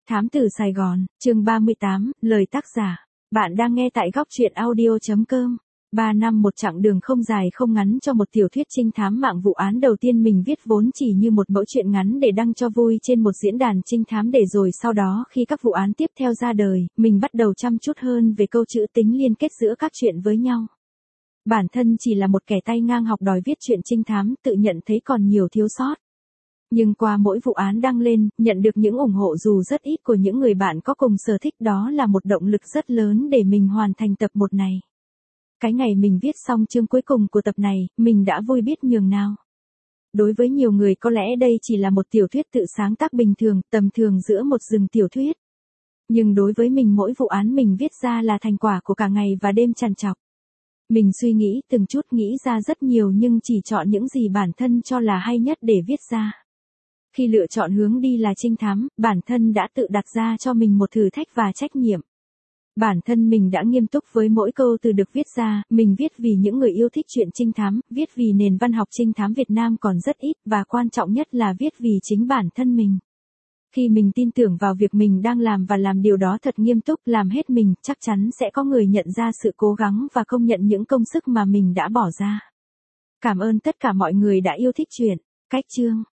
Thám tử Sài Gòn, chương 38, lời tác giả. Bạn đang nghe tại góc truyện audio.com. 3 năm một chặng đường không dài không ngắn cho một tiểu thuyết trinh thám mạng. Vụ án đầu tiên mình viết vốn chỉ như một mẫu chuyện ngắn để đăng cho vui trên một diễn đàn trinh thám, để rồi sau đó khi các vụ án tiếp theo ra đời, mình bắt đầu chăm chút hơn về câu chữ tính liên kết giữa các chuyện với nhau. Bản thân chỉ là một kẻ tay ngang học đòi viết chuyện trinh thám, tự nhận thấy còn nhiều thiếu sót. Nhưng qua mỗi vụ án đăng lên, nhận được những ủng hộ dù rất ít của những người bạn có cùng sở thích, đó là một động lực rất lớn để mình hoàn thành tập 1 này. Cái ngày mình viết xong chương cuối cùng của tập này, mình đã vui biết nhường nào. Đối với nhiều người có lẽ đây chỉ là một tiểu thuyết tự sáng tác bình thường, tầm thường giữa một rừng tiểu thuyết. Nhưng đối với mình, mỗi vụ án mình viết ra là thành quả của cả ngày và đêm trằn trọc. Mình suy nghĩ từng chút, nghĩ ra rất nhiều nhưng chỉ chọn những gì bản thân cho là hay nhất để viết ra. Khi lựa chọn hướng đi là trinh thám, bản thân đã tự đặt ra cho mình một thử thách và trách nhiệm. Bản thân mình đã nghiêm túc với mỗi câu từ được viết ra. Mình viết vì những người yêu thích truyện trinh thám, viết vì nền văn học trinh thám Việt Nam còn rất ít, và quan trọng nhất là viết vì chính bản thân mình. Khi mình tin tưởng vào việc mình đang làm và làm điều đó thật nghiêm túc, làm hết mình, chắc chắn sẽ có người nhận ra sự cố gắng và công nhận những công sức mà mình đã bỏ ra. Cảm ơn tất cả mọi người đã yêu thích truyện. Cách chương